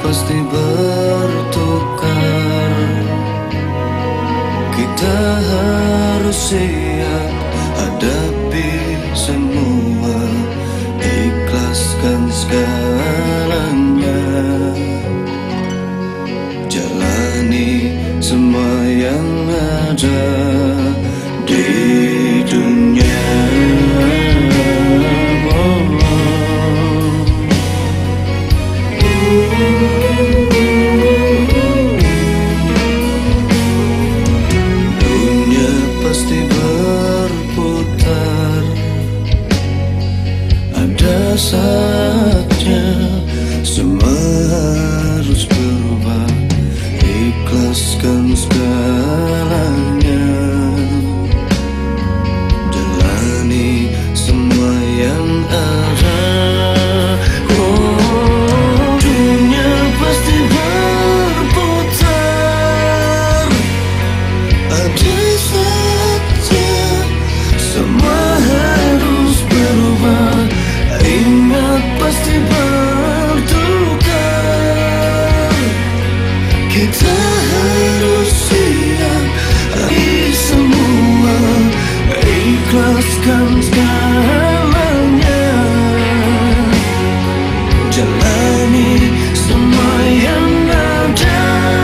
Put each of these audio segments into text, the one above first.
pasti bertukar. Kita harus siap hadapi semua, ikhlaskan segalanya, jalani semua yang ada di dunia. Dunia pasti berputar, ada saatnya semua harus berubah, ikhlaskan segalanya, jalani semua yang ada. Dunia pasti berputar, ada saatnya semua harus berubah, ingat pasti bertukar. Kita harus siap hari semua, ikhlaskan segalanya, jalani semua yang ada.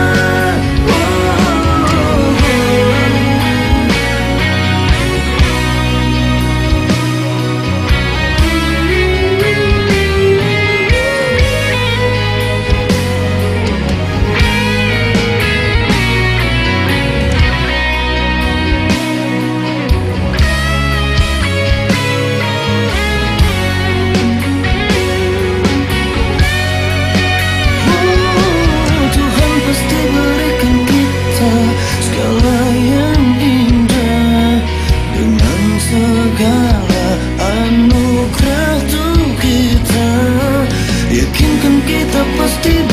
Segala anugerah tuh kita, yakinkan kita pasti